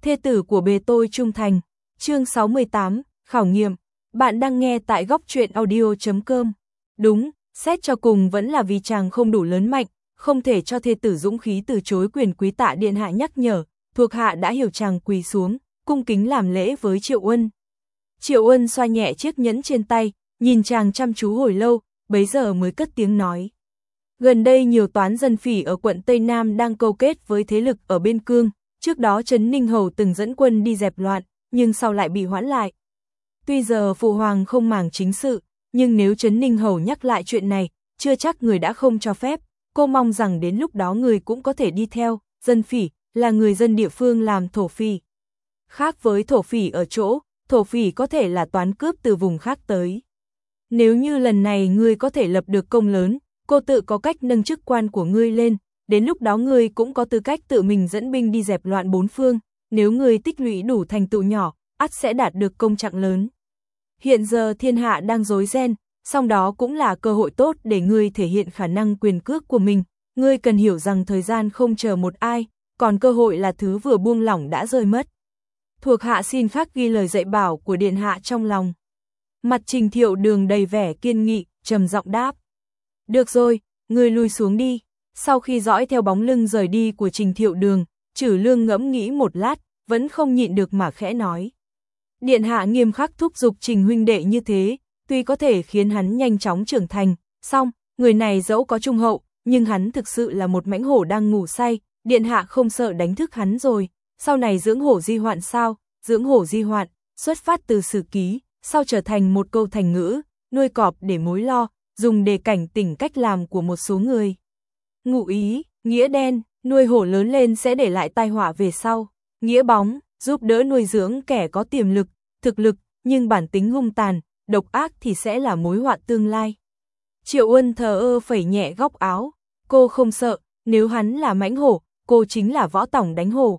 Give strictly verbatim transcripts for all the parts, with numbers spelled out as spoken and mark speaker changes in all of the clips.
Speaker 1: thê tử của bề tôi trung thành. Chương sáu mươi tám, khảo nghiệm. Bạn đang nghe tại góc truyện audio chấm com. Đúng, xét cho cùng vẫn là vì chàng không đủ lớn mạnh, không thể cho thê tử dũng khí từ chối quyền quý tạ điện hạ nhắc nhở, thuộc hạ đã hiểu. Chàng quỳ xuống, cung kính làm lễ với Triệu Uân. Triệu Uân xoa nhẹ chiếc nhẫn trên tay, nhìn chàng chăm chú hồi lâu, bấy giờ mới cất tiếng nói. Gần đây nhiều toán dân phỉ ở quận Tây Nam đang câu kết với thế lực ở Biên Cương, trước đó Trấn Ninh Hầu từng dẫn quân đi dẹp loạn, nhưng sau lại bị hoãn lại. Tuy giờ phụ hoàng không màng chính sự, nhưng nếu Trấn Ninh Hầu nhắc lại chuyện này, chưa chắc người đã không cho phép, cô mong rằng đến lúc đó người cũng có thể đi theo. Dân phỉ là người dân địa phương làm thổ phỉ. Khác với thổ phỉ ở chỗ, thổ phỉ có thể là toán cướp từ vùng khác tới. Nếu như lần này ngươi có thể lập được công lớn, cô tự có cách nâng chức quan của ngươi lên, đến lúc đó ngươi cũng có tư cách tự mình dẫn binh đi dẹp loạn bốn phương, nếu ngươi tích lũy đủ thành tựu nhỏ, ắt sẽ đạt được công trạng lớn. Hiện giờ thiên hạ đang rối ren, song đó cũng là cơ hội tốt để ngươi thể hiện khả năng quyền cước của mình, ngươi cần hiểu rằng thời gian không chờ một ai, còn cơ hội là thứ vừa buông lỏng đã rơi mất. Thuộc hạ xin khắc ghi lời dạy bảo của điện hạ trong lòng. Mặt Trình Thiệu Đường đầy vẻ kiên nghị, trầm giọng đáp. Được rồi, ngươi lui xuống đi. Sau khi dõi theo bóng lưng rời đi của Trình Thiệu Đường, Trử Lương ngẫm nghĩ một lát, vẫn không nhịn được mà khẽ nói. Điện hạ nghiêm khắc thúc giục Trình huynh đệ như thế, tuy có thể khiến hắn nhanh chóng trưởng thành, song người này dẫu có trung hậu, nhưng hắn thực sự là một mãnh hổ đang ngủ say, điện hạ không sợ đánh thức hắn rồi. Sau này dưỡng hổ di hoạn sao? Dưỡng hổ di hoạn, xuất phát từ sử ký, sau trở thành một câu thành ngữ, nuôi cọp để mối lo, dùng để cảnh tỉnh cách làm của một số người. Ngụ ý, nghĩa đen, nuôi hổ lớn lên sẽ để lại tai họa về sau. Nghĩa bóng, giúp đỡ nuôi dưỡng kẻ có tiềm lực, thực lực, nhưng bản tính hung tàn, độc ác thì sẽ là mối họa tương lai. Triệu Uân thờ ơ phẩy nhẹ góc áo, cô không sợ, nếu hắn là mãnh hổ, cô chính là võ tòng đánh hổ.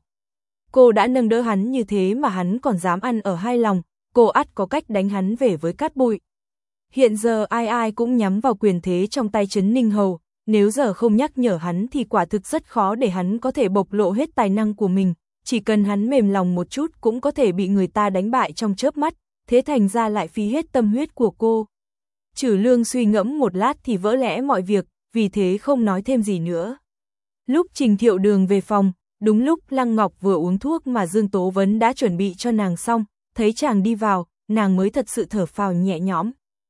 Speaker 1: Cô đã nâng đỡ hắn như thế mà hắn còn dám ăn ở hai lòng, cô ắt có cách đánh hắn về với cát bụi. Hiện giờ ai ai cũng nhắm vào quyền thế trong tay Trấn Ninh Hầu, nếu giờ không nhắc nhở hắn thì quả thực rất khó để hắn có thể bộc lộ hết tài năng của mình, chỉ cần hắn mềm lòng một chút cũng có thể bị người ta đánh bại trong chớp mắt, thế thành ra lại phí hết tâm huyết của cô. Trử Lương suy ngẫm một lát thì vỡ lẽ mọi việc, vì thế không nói thêm gì nữa. Lúc Trình Thiệu Đường về phòng, đúng lúc Lăng Ngọc vừa uống thuốc mà Dương Tố Vấn đã chuẩn bị cho nàng xong, thấy chàng đi vào, nàng mới thật sự thở phào nhẹ nhõm.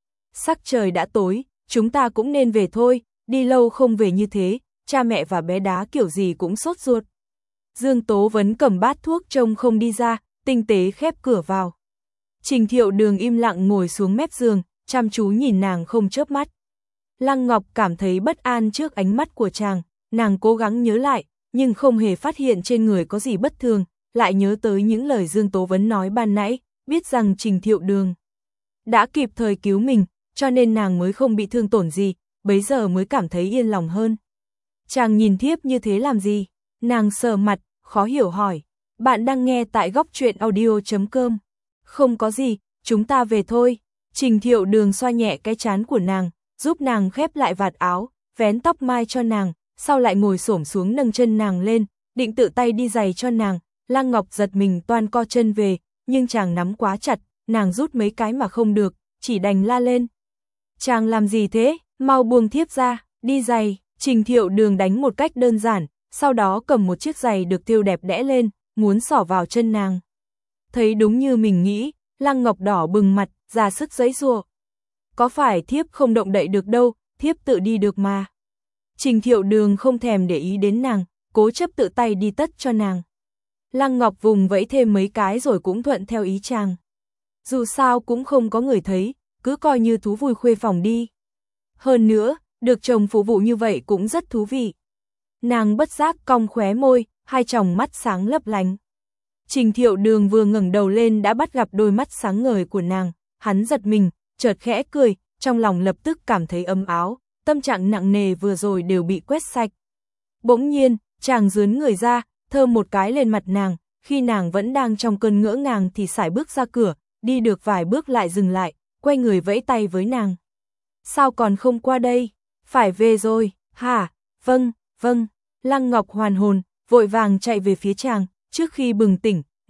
Speaker 1: Sắc trời đã tối, chúng ta cũng nên về thôi, đi lâu không về như thế, cha mẹ và bé đá kiểu gì cũng sốt ruột. Dương Tố Vấn cầm bát thuốc trông không đi ra, tinh tế khép cửa vào. Trình Thiệu Đường im lặng ngồi xuống mép giường, chăm chú nhìn nàng không chớp mắt. Lăng Ngọc cảm thấy bất an trước ánh mắt của chàng, nàng cố gắng nhớ lại, nhưng không hề phát hiện trên người có gì bất thường, lại nhớ tới những lời Dương Tố Vấn nói ban nãy, biết rằng Trình Thiệu Đường đã kịp thời cứu mình, cho nên nàng mới không bị thương tổn gì, bấy giờ mới cảm thấy yên lòng hơn. Chàng nhìn thiếp như thế làm gì? Nàng sờ mặt, khó hiểu hỏi. Bạn đang nghe tại góc truyện audio chấm com. Không có gì, chúng ta về thôi. Trình Thiệu Đường xoa nhẹ cái trán của nàng, giúp nàng khép lại vạt áo, vén tóc mai cho nàng, sau lại ngồi xổm xuống nâng chân nàng lên, định tự tay đi giày cho nàng. Lăng Ngọc giật mình toan co chân về, nhưng chàng nắm quá chặt, nàng rút mấy cái mà không được, chỉ đành la lên. Chàng làm gì thế, mau buông thiếp ra, đi giày. Trình Thiệu Đường đánh một cách đơn giản, sau đó cầm một chiếc giày được thêu đẹp đẽ lên, muốn xỏ vào chân nàng. Thấy đúng như mình nghĩ, Lăng Ngọc đỏ bừng mặt, ra sức giãy giụa. Có phải thiếp không động đậy được đâu, thiếp tự đi được mà. Trình Thiệu Đường không thèm để ý đến nàng, cố chấp tự tay đi tất cho nàng. Lăng Ngọc vùng vẫy thêm mấy cái rồi cũng thuận theo ý chàng. Dù sao cũng không có người thấy, cứ coi như thú vui khuê phòng đi. Hơn nữa, được chồng phục vụ như vậy cũng rất thú vị. Nàng bất giác cong khóe môi, hai tròng mắt sáng lấp lánh. Trình Thiệu Đường vừa ngẩng đầu lên đã bắt gặp đôi mắt sáng ngời của nàng, hắn giật mình, chợt khẽ cười, trong lòng lập tức cảm thấy ấm áo, tâm trạng nặng nề vừa rồi đều bị quét sạch. Bỗng nhiên, chàng rướn người ra, thơm một cái lên mặt nàng, khi nàng vẫn đang trong cơn ngỡ ngàng thì sải bước ra cửa, đi được vài bước lại dừng lại, quay người vẫy tay với nàng. Sao còn không qua đây? Phải về rồi, hả? Vâng, vâng. Lăng Ngọc hoàn hồn, vội vàng chạy về phía chàng, trước khi bừng tỉnh,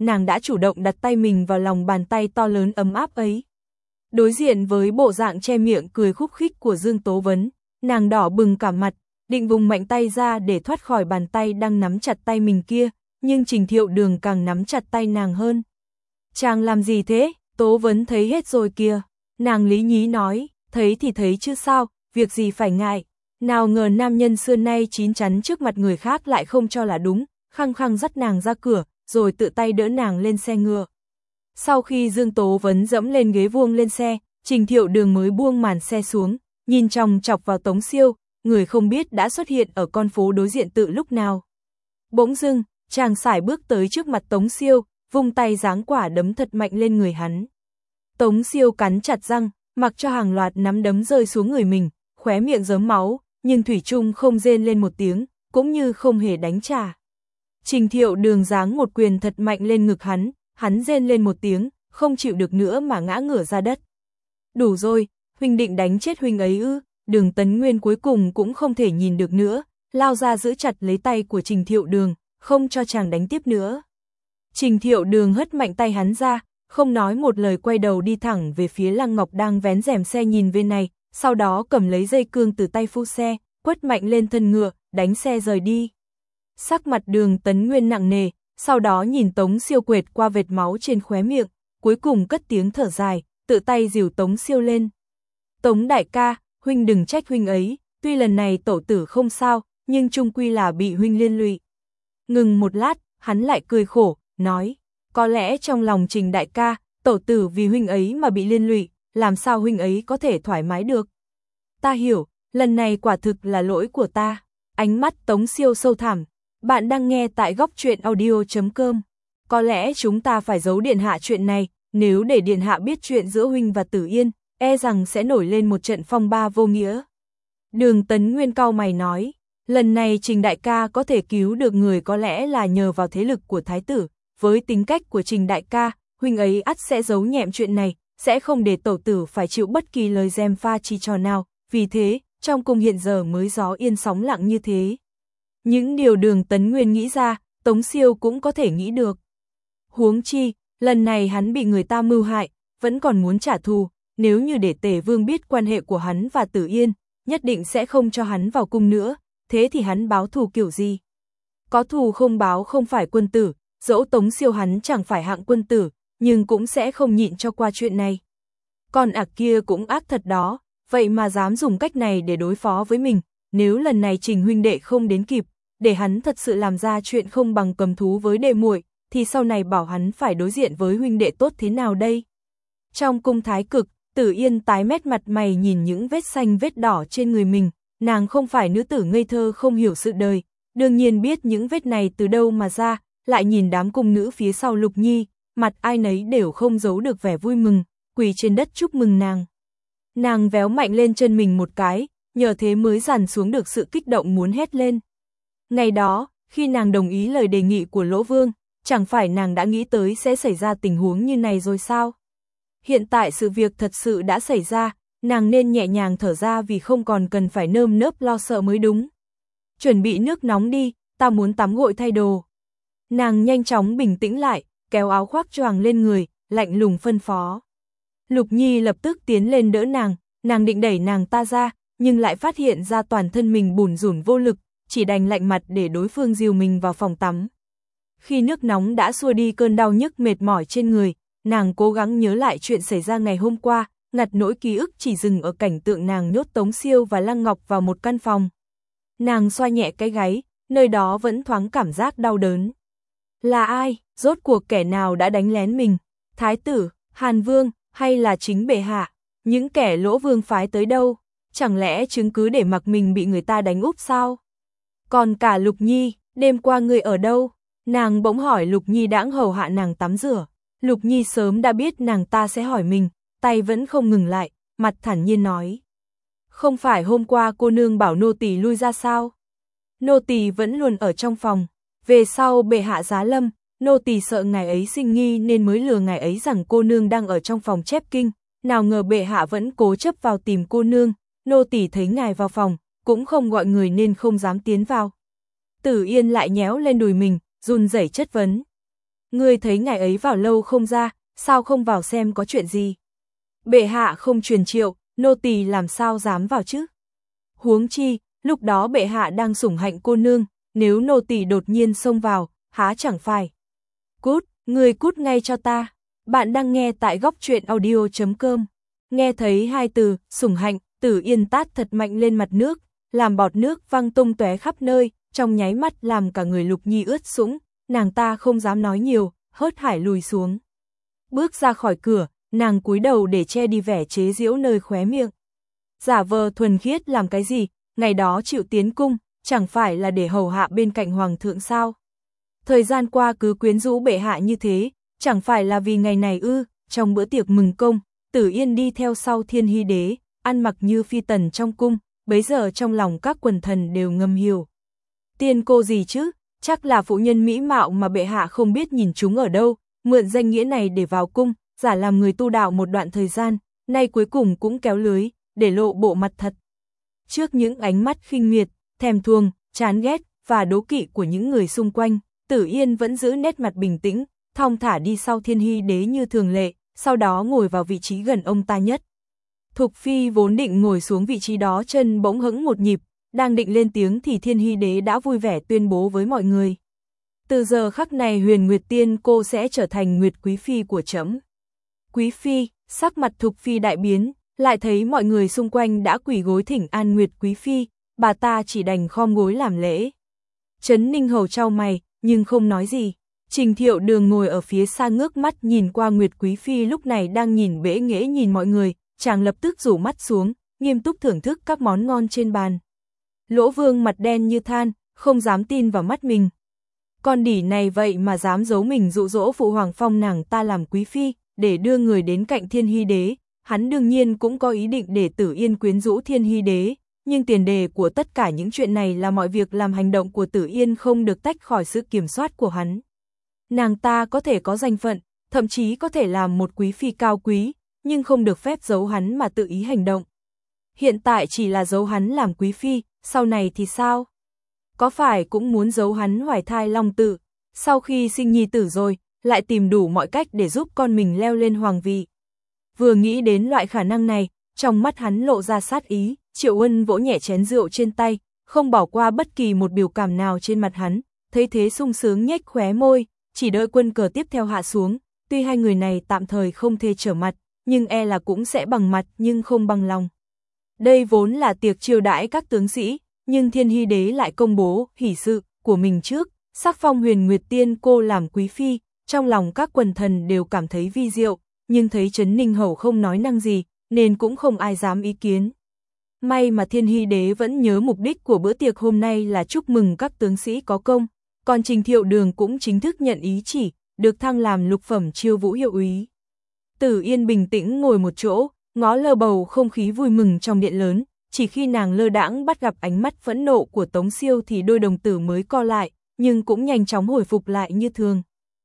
Speaker 1: nàng đã chủ động đặt tay mình vào lòng bàn tay to lớn ấm áp ấy. Đối diện với bộ dạng che miệng cười khúc khích của Dương Tố Vấn, nàng đỏ bừng cả mặt, định vùng mạnh tay ra để thoát khỏi bàn tay đang nắm chặt tay mình kia, nhưng Trình Thiệu Đường càng nắm chặt tay nàng hơn. Chàng làm gì thế? Tố Vấn thấy hết rồi kìa. Nàng lý nhí nói, thấy thì thấy chứ sao, việc gì phải ngại. Nào ngờ nam nhân xưa nay chín chắn trước mặt người khác lại không cho là đúng, khăng khăng dắt nàng ra cửa, rồi tự tay đỡ nàng lên xe ngựa. Sau khi Dương Tố Vấn dẫm lên ghế vuông lên xe, Trình Thiệu Đường mới buông màn xe xuống, nhìn chòng chọc vào Tống Siêu, người không biết đã xuất hiện ở con phố đối diện tự lúc nào. Bỗng dưng, chàng sải bước tới trước mặt Tống Siêu, vung tay giáng quả đấm thật mạnh lên người hắn. Tống Siêu cắn chặt răng, mặc cho hàng loạt nắm đấm rơi xuống người mình, khóe miệng rớm máu, nhưng thủy chung không rên lên một tiếng, cũng như không hề đánh trả. Trình Thiệu Đường giáng một quyền thật mạnh lên ngực hắn, hắn rên lên một tiếng, không chịu được nữa mà ngã ngửa ra đất. Đủ rồi, huynh định đánh chết huynh ấy ư? Đường Tấn Nguyên cuối cùng cũng không thể nhìn được nữa, lao ra giữ chặt lấy tay của Trình Thiệu Đường, không cho chàng đánh tiếp nữa. Trình Thiệu Đường hất mạnh tay hắn ra, không nói một lời quay đầu đi thẳng về phía Lăng Ngọc đang vén rèm xe nhìn bên này, sau đó cầm lấy dây cương từ tay phu xe, quất mạnh lên thân ngựa, đánh xe rời đi. Sắc mặt Đường Tấn Nguyên nặng nề, sau đó nhìn Tống Siêu quệt qua vệt máu trên khóe miệng, cuối cùng cất tiếng thở dài, tự tay dìu Tống Siêu lên. Tống đại ca, huynh đừng trách huynh ấy, tuy lần này tổ tử không sao, nhưng chung quy là bị huynh liên lụy. Ngừng một lát, hắn lại cười khổ, nói, có lẽ trong lòng Trình đại ca, tổ tử vì huynh ấy mà bị liên lụy, làm sao huynh ấy có thể thoải mái được. Ta hiểu, lần này quả thực là lỗi của ta. Ánh mắt Tống Siêu sâu thẳm. Bạn đang nghe tại góc truyện audio chấm com. Có lẽ chúng ta phải giấu điện hạ chuyện này, nếu để điện hạ biết chuyện giữa huynh và Tử Yên, e rằng sẽ nổi lên một trận phong ba vô nghĩa. Đường Tấn Nguyên cau mày nói, lần này Trình đại ca có thể cứu được người có lẽ là nhờ vào thế lực của thái tử, với tính cách của Trình đại ca, huynh ấy ắt sẽ giấu nhẹm chuyện này, sẽ không để tổ tử phải chịu bất kỳ lời gièm pha chi trò nào, vì thế, trong cung hiện giờ mới gió yên sóng lặng như thế. Những điều Đường Tấn Nguyên nghĩ ra, Tống Siêu cũng có thể nghĩ được. Huống chi, lần này hắn bị người ta mưu hại, vẫn còn muốn trả thù, nếu như để Tề Vương biết quan hệ của hắn và Tử Yên, nhất định sẽ không cho hắn vào cung nữa, thế thì hắn báo thù kiểu gì? Có thù không báo không phải quân tử, dẫu Tống Siêu hắn chẳng phải hạng quân tử, nhưng cũng sẽ không nhịn cho qua chuyện này. Con ạc kia cũng ác thật đó, vậy mà dám dùng cách này để đối phó với mình, nếu lần này Trình huynh đệ không đến kịp, để hắn thật sự làm ra chuyện không bằng cầm thú với đệ muội, thì sau này bảo hắn phải đối diện với huynh đệ tốt thế nào đây? Trong cung thái cực, Tử Yên tái mét mặt mày nhìn những vết xanh vết đỏ trên người mình, nàng không phải nữ tử ngây thơ không hiểu sự đời, đương nhiên biết những vết này từ đâu mà ra, lại nhìn đám cung nữ phía sau Lục Nhi, mặt ai nấy đều không giấu được vẻ vui mừng, quỳ trên đất chúc mừng nàng. Nàng véo mạnh lên chân mình một cái, nhờ thế mới dằn xuống được sự kích động muốn hét lên. Ngày đó, khi nàng đồng ý lời đề nghị của Lỗ Vương, chẳng phải nàng đã nghĩ tới sẽ xảy ra tình huống như này rồi sao? Hiện tại sự việc thật sự đã xảy ra, nàng nên nhẹ nhàng thở ra vì không còn cần phải nơm nớp lo sợ mới đúng. Chuẩn bị nước nóng đi, ta muốn tắm gội thay đồ. Nàng nhanh chóng bình tĩnh lại, kéo áo khoác choàng lên người, lạnh lùng phân phó. Lục Nhi lập tức tiến lên đỡ nàng, nàng định đẩy nàng ta ra, nhưng lại phát hiện ra toàn thân mình bủn rủn vô lực, chỉ đành lạnh mặt để đối phương dìu mình vào phòng tắm. Khi nước nóng đã xua đi cơn đau nhức mệt mỏi trên người, nàng cố gắng nhớ lại chuyện xảy ra ngày hôm qua, ngặt nỗi ký ức chỉ dừng ở cảnh tượng nàng nhốt Tống Siêu và Lăng Ngọc vào một căn phòng. Nàng xoa nhẹ cái gáy, nơi đó vẫn thoáng cảm giác đau đớn. Là ai? Rốt cuộc kẻ nào đã đánh lén mình? Thái tử, Hàn Vương, hay là chính bệ hạ? Những kẻ Lỗ Vương phái tới đâu? Chẳng lẽ chứng cứ để mặc mình bị người ta đánh úp sao? Còn cả Lục Nhi, đêm qua người ở đâu? Nàng bỗng hỏi Lục Nhi đãng hầu hạ nàng tắm rửa. Lục Nhi sớm đã biết nàng ta sẽ hỏi mình, tay vẫn không ngừng lại, mặt thản nhiên nói. Không phải hôm qua cô nương bảo nô tỳ lui ra sao? Nô tỳ vẫn luôn ở trong phòng. Về sau bệ hạ giá lâm, nô tỳ sợ ngài ấy sinh nghi nên mới lừa ngài ấy rằng cô nương đang ở trong phòng chép kinh. Nào ngờ bệ hạ vẫn cố chấp vào tìm cô nương, nô tỳ thấy ngài vào phòng, cũng không gọi người nên không dám tiến vào. Tử Yên lại nhéo lên đùi mình, run rẩy chất vấn. Ngươi thấy ngài ấy vào lâu không ra, sao không vào xem có chuyện gì? Bệ hạ không truyền triệu, nô tỳ làm sao dám vào chứ? Huống chi, lúc đó bệ hạ đang sủng hạnh cô nương, nếu nô tỳ đột nhiên xông vào, há chẳng phải. Cút, ngươi cút ngay cho ta. Bạn đang nghe tại góc truyện audio chấm com. Nghe thấy hai từ, sủng hạnh, Tử Yên tát thật mạnh lên mặt nước, làm bọt nước văng tung tóe khắp nơi, trong nháy mắt làm cả người Lục Nhi ướt sũng, nàng ta không dám nói nhiều, hớt hải lùi xuống. Bước ra khỏi cửa, nàng cúi đầu để che đi vẻ chế giễu nơi khóe miệng. Giả vờ thuần khiết làm cái gì, ngày đó chịu tiến cung, chẳng phải là để hầu hạ bên cạnh hoàng thượng sao? Thời gian qua cứ quyến rũ bệ hạ như thế, chẳng phải là vì ngày này ư? Trong bữa tiệc mừng công, Tử Yên đi theo sau Thiên Hy đế, ăn mặc như phi tần trong cung, bấy giờ trong lòng các quần thần đều ngầm hiểu. Tiên cô gì chứ, chắc là phụ nhân mỹ mạo mà bệ hạ không biết nhìn chúng ở đâu, mượn danh nghĩa này để vào cung, giả làm người tu đạo một đoạn thời gian, nay cuối cùng cũng kéo lưới, để lộ bộ mặt thật. Trước những ánh mắt khinh miệt, thèm thuồng, chán ghét và đố kỵ của những người xung quanh, Tử Yên vẫn giữ nét mặt bình tĩnh, thong thả đi sau Thiên Hy đế như thường lệ, sau đó ngồi vào vị trí gần ông ta nhất. Thục Phi vốn định ngồi xuống vị trí đó, chân bỗng hững một nhịp, đang định lên tiếng thì Thiên Hy đế đã vui vẻ tuyên bố với mọi người. Từ giờ khắc này Huyền Nguyệt Tiên cô sẽ trở thành Nguyệt Quý Phi của trẫm. Quý Phi, sắc mặt Thục Phi đại biến, lại thấy mọi người xung quanh đã quỳ gối thỉnh an Nguyệt Quý Phi, bà ta chỉ đành khom gối làm lễ. Trấn Ninh Hầu chau mày, nhưng không nói gì. Trình Thiệu Đường ngồi ở phía xa ngước mắt nhìn qua Nguyệt Quý Phi lúc này đang nhìn bẽ nghễ nhìn mọi người, chàng lập tức rủ mắt xuống, nghiêm túc thưởng thức các món ngon trên bàn. Lỗ Vương mặt đen như than, không dám tin vào mắt mình. Con đỉ này vậy mà dám giấu mình dụ dỗ phụ hoàng phong nàng ta làm quý phi, để đưa người đến cạnh Thiên Hy đế. Hắn đương nhiên cũng có ý định để Tử Yên quyến rũ Thiên Hy đế, nhưng tiền đề của tất cả những chuyện này là mọi việc làm hành động của Tử Yên không được tách khỏi sự kiểm soát của hắn. Nàng ta có thể có danh phận, thậm chí có thể làm một quý phi cao quý, nhưng không được phép giấu hắn mà tự ý hành động. Hiện tại chỉ là giấu hắn làm quý phi, sau này thì sao? Có phải cũng muốn giấu hắn hoài thai long tự, sau khi sinh nhi tử rồi, lại tìm đủ mọi cách để giúp con mình leo lên hoàng vị. Vừa nghĩ đến loại khả năng này, trong mắt hắn lộ ra sát ý, Triệu Ân vỗ nhẹ chén rượu trên tay, không bỏ qua bất kỳ một biểu cảm nào trên mặt hắn, thấy thế sung sướng nhếch khóe môi, chỉ đợi quân cờ tiếp theo hạ xuống, tuy hai người này tạm thời không thể trở mặt, nhưng e là cũng sẽ bằng mặt nhưng không bằng lòng. Đây vốn là tiệc chiêu đãi các tướng sĩ, nhưng Thiên Hy đế lại công bố hỷ sự của mình trước, sắc phong Huyền Nguyệt Tiên cô làm quý phi, trong lòng các quần thần đều cảm thấy vi diệu, nhưng thấy Trấn Ninh Hầu không nói năng gì, nên cũng không ai dám ý kiến. May mà Thiên Hy đế vẫn nhớ mục đích của bữa tiệc hôm nay là chúc mừng các tướng sĩ có công, còn Trình Thiệu Đường cũng chính thức nhận ý chỉ, được thăng làm lục phẩm chiêu vũ hiệu úy. Tử Yên bình tĩnh ngồi một chỗ, ngó lơ bầu không khí vui mừng trong điện lớn, chỉ khi nàng lơ đãng bắt gặp ánh mắt phẫn nộ của Tống Siêu thì đôi đồng tử mới co lại, nhưng cũng nhanh chóng hồi phục lại như thường.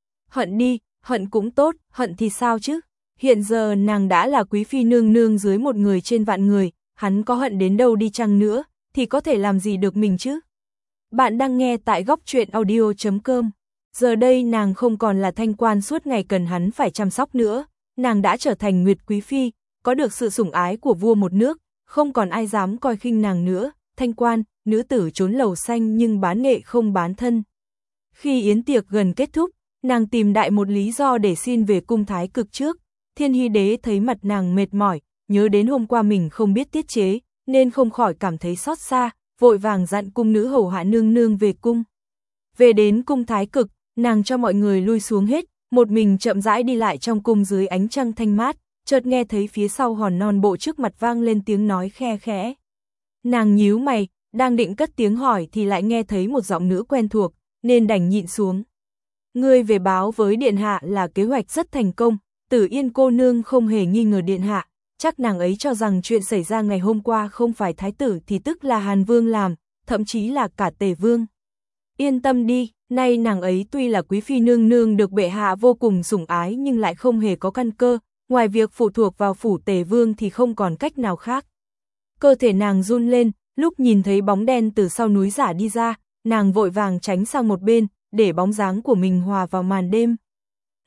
Speaker 1: Hận đi, hận cũng tốt, hận thì sao chứ? Hiện giờ nàng đã là quý phi nương nương dưới một người trên vạn người, hắn có hận đến đâu đi chăng nữa, thì có thể làm gì được mình chứ? Bạn đang nghe tại góc truyện audio chấm com. Giờ đây nàng không còn là thanh quan suốt ngày cần hắn phải chăm sóc nữa, nàng đã trở thành Nguyệt Quý Phi, có được sự sủng ái của vua một nước, không còn ai dám coi khinh nàng nữa, thanh quan, nữ tử trốn lầu xanh nhưng bán nghệ không bán thân. Khi yến tiệc gần kết thúc, nàng tìm đại một lý do để xin về cung thái cực trước. Thiên Hy đế thấy mặt nàng mệt mỏi, nhớ đến hôm qua mình không biết tiết chế, nên không khỏi cảm thấy xót xa, vội vàng dặn cung nữ hầu hạ nương nương về cung. Về đến cung thái cực, nàng cho mọi người lui xuống hết, một mình chậm rãi đi lại trong cung dưới ánh trăng thanh mát, chợt nghe thấy phía sau hòn non bộ trước mặt vang lên tiếng nói khe khẽ. Nàng nhíu mày, đang định cất tiếng hỏi thì lại nghe thấy một giọng nữ quen thuộc, nên đành nhịn xuống. Ngươi về báo với điện hạ là kế hoạch rất thành công, Tử Yên cô nương không hề nghi ngờ điện hạ, chắc nàng ấy cho rằng chuyện xảy ra ngày hôm qua không phải thái tử thì tức là Hàn Vương làm, thậm chí là cả Tề Vương. Yên tâm đi, nay nàng ấy tuy là quý phi nương nương được bệ hạ vô cùng sủng ái nhưng lại không hề có căn cơ, ngoài việc phụ thuộc vào phủ Tề Vương thì không còn cách nào khác. Cơ thể nàng run lên, lúc nhìn thấy bóng đen từ sau núi giả đi ra, nàng vội vàng tránh sang một bên, để bóng dáng của mình hòa vào màn đêm.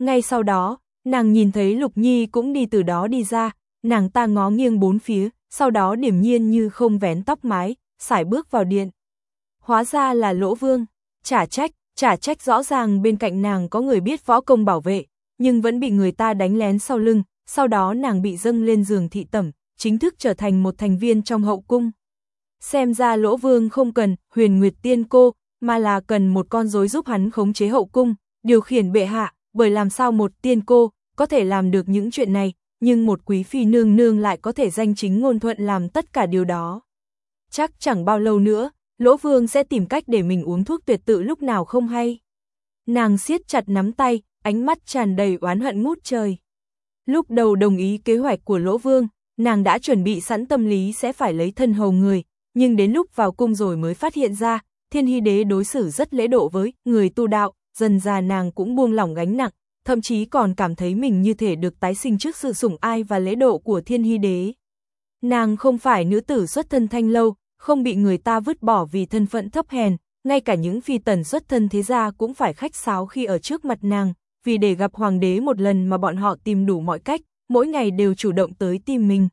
Speaker 1: Ngay sau đó, nàng nhìn thấy Lục Nhi cũng đi từ đó đi ra, nàng ta ngó nghiêng bốn phía, sau đó điềm nhiên như không vén tóc mái, sải bước vào điện. Hóa ra là Lỗ Vương, chả trách, chả trách rõ ràng bên cạnh nàng có người biết võ công bảo vệ, nhưng vẫn bị người ta đánh lén sau lưng, sau đó nàng bị dâng lên giường thị tẩm, chính thức trở thành một thành viên trong hậu cung. Xem ra Lỗ Vương không cần Huyền Nguyệt Tiên Cô, mà là cần một con rối giúp hắn khống chế hậu cung, điều khiển bệ hạ, bởi làm sao một tiên cô có thể làm được những chuyện này, nhưng một quý phi nương nương lại có thể danh chính ngôn thuận làm tất cả điều đó. Chắc chẳng bao lâu nữa, Lỗ Vương sẽ tìm cách để mình uống thuốc tuyệt tự lúc nào không hay. Nàng siết chặt nắm tay, ánh mắt tràn đầy oán hận ngút trời. Lúc đầu đồng ý kế hoạch của Lỗ Vương, nàng đã chuẩn bị sẵn tâm lý sẽ phải lấy thân hầu người, nhưng đến lúc vào cung rồi mới phát hiện ra, Thiên Hy Đế đối xử rất lễ độ với người tu đạo, dần dà nàng cũng buông lỏng gánh nặng, thậm chí còn cảm thấy mình như thể được tái sinh trước sự sủng ai và lễ độ của Thiên Hy Đế. Nàng không phải nữ tử xuất thân thanh lâu, không bị người ta vứt bỏ vì thân phận thấp hèn, ngay cả những phi tần xuất thân thế gia cũng phải khách sáo khi ở trước mặt nàng, vì để gặp hoàng đế một lần mà bọn họ tìm đủ mọi cách, mỗi ngày đều chủ động tới tìm mình.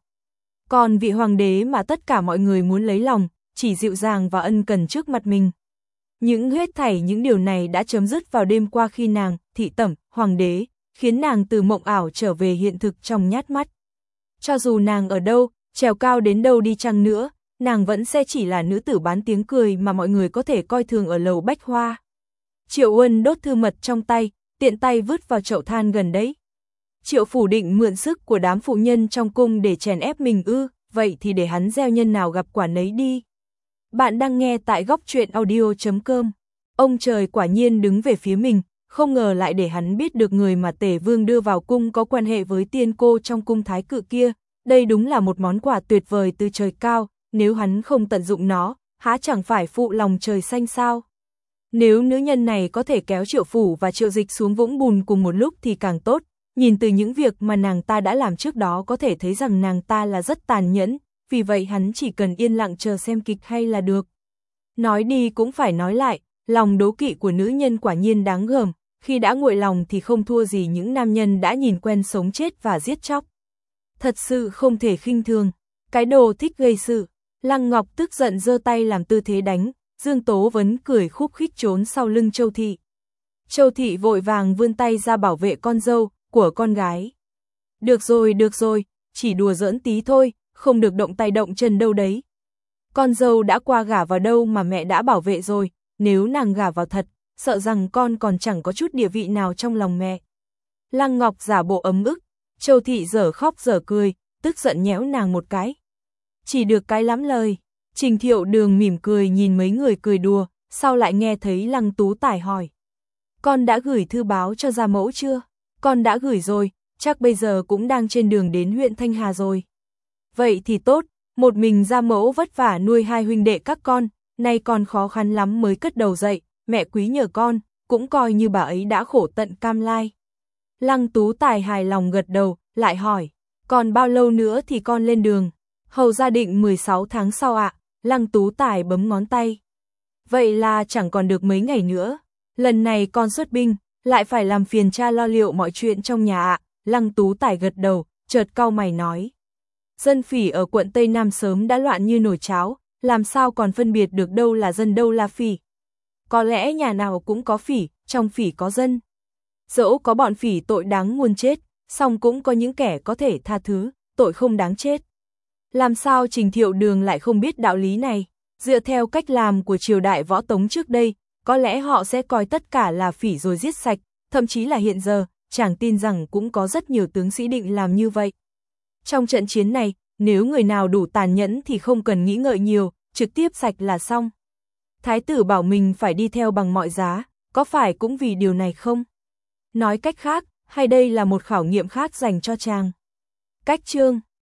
Speaker 1: Còn vị hoàng đế mà tất cả mọi người muốn lấy lòng, chỉ dịu dàng và ân cần trước mặt mình. Những hết thảy những điều này đã chấm dứt vào đêm qua khi nàng, thị tẩm, hoàng đế, khiến nàng từ mộng ảo trở về hiện thực trong nhát mắt. Cho dù nàng ở đâu, trèo cao đến đâu đi chăng nữa, nàng vẫn sẽ chỉ là nữ tử bán tiếng cười mà mọi người có thể coi thường ở lầu Bách Hoa. Triệu Uân đốt thư mật trong tay, tiện tay vứt vào chậu than gần đấy. Triệu Phủ định mượn sức của đám phụ nhân trong cung để chèn ép mình ư, vậy thì để hắn gieo nhân nào gặp quả nấy đi. Bạn đang nghe tại góc truyện audio chấm com. Ông trời quả nhiên đứng về phía mình, không ngờ lại để hắn biết được người mà Tề Vương đưa vào cung có quan hệ với tiên cô trong cung thái cự kia. Đây đúng là một món quà tuyệt vời từ trời cao, nếu hắn không tận dụng nó, há chẳng phải phụ lòng trời xanh sao. Nếu nữ nhân này có thể kéo Triệu Phủ và Triệu Dịch xuống vũng bùn cùng một lúc thì càng tốt, nhìn từ những việc mà nàng ta đã làm trước đó có thể thấy rằng nàng ta là rất tàn nhẫn, vì vậy hắn chỉ cần yên lặng chờ xem kịch hay là được. Nói đi cũng phải nói lại, lòng đố kỵ của nữ nhân quả nhiên đáng gờm, khi đã nguội lòng thì không thua gì những nam nhân đã nhìn quen sống chết và giết chóc. Thật sự không thể khinh thường, cái đồ thích gây sự. Lăng Ngọc tức giận giơ tay làm tư thế đánh, Dương Tố Vấn cười khúc khích trốn sau lưng Châu Thị. Châu Thị vội vàng vươn tay ra bảo vệ con dâu của con gái. Được rồi, được rồi, chỉ đùa giỡn tí thôi, không được động tay động chân đâu đấy. Con dâu đã qua gả vào đâu mà mẹ đã bảo vệ rồi, nếu nàng gả vào thật, sợ rằng con còn chẳng có chút địa vị nào trong lòng mẹ. Lăng Ngọc giả bộ ấm ức, Châu Thị dở khóc dở cười, tức giận nhéo nàng một cái. Chỉ được cái lắm lời. Trình Thiệu Đường mỉm cười nhìn mấy người cười đùa, sau lại nghe thấy Lăng Tú Tài hỏi. Con đã gửi thư báo cho gia mẫu chưa? Con đã gửi rồi, chắc bây giờ cũng đang trên đường đến huyện Thanh Hà rồi. Vậy thì tốt, một mình gia mẫu vất vả nuôi hai huynh đệ các con, nay con khó khăn lắm mới cất đầu dậy, mẹ quý nhờ con, cũng coi như bà ấy đã khổ tận cam lai. Lăng Tú Tài hài lòng gật đầu, lại hỏi, còn bao lâu nữa thì con lên đường? Hầu gia định mười sáu tháng sau ạ, à? Lăng Tú Tài bấm ngón tay. Vậy là chẳng còn được mấy ngày nữa, lần này con xuất binh, lại phải làm phiền cha lo liệu mọi chuyện trong nhà ạ, à? Lăng Tú Tài gật đầu, chợt cau mày nói. Dân phỉ ở quận Tây Nam sớm đã loạn như nồi cháo, làm sao còn phân biệt được đâu là dân đâu là phỉ. Có lẽ nhà nào cũng có phỉ, trong phỉ có dân. Dẫu có bọn phỉ tội đáng muôn chết, song cũng có những kẻ có thể tha thứ, tội không đáng chết. Làm sao Trình Thiệu Đường lại không biết đạo lý này? Dựa theo cách làm của triều đại Võ Tống trước đây, có lẽ họ sẽ coi tất cả là phỉ rồi giết sạch, thậm chí là hiện giờ, chàng tin rằng cũng có rất nhiều tướng sĩ định làm như vậy. Trong trận chiến này, nếu người nào đủ tàn nhẫn thì không cần nghĩ ngợi nhiều, trực tiếp sạch là xong. Thái tử bảo mình phải đi theo bằng mọi giá, có phải cũng vì điều này không? Nói cách khác, hay đây là một khảo nghiệm khác dành cho chàng? Cách chương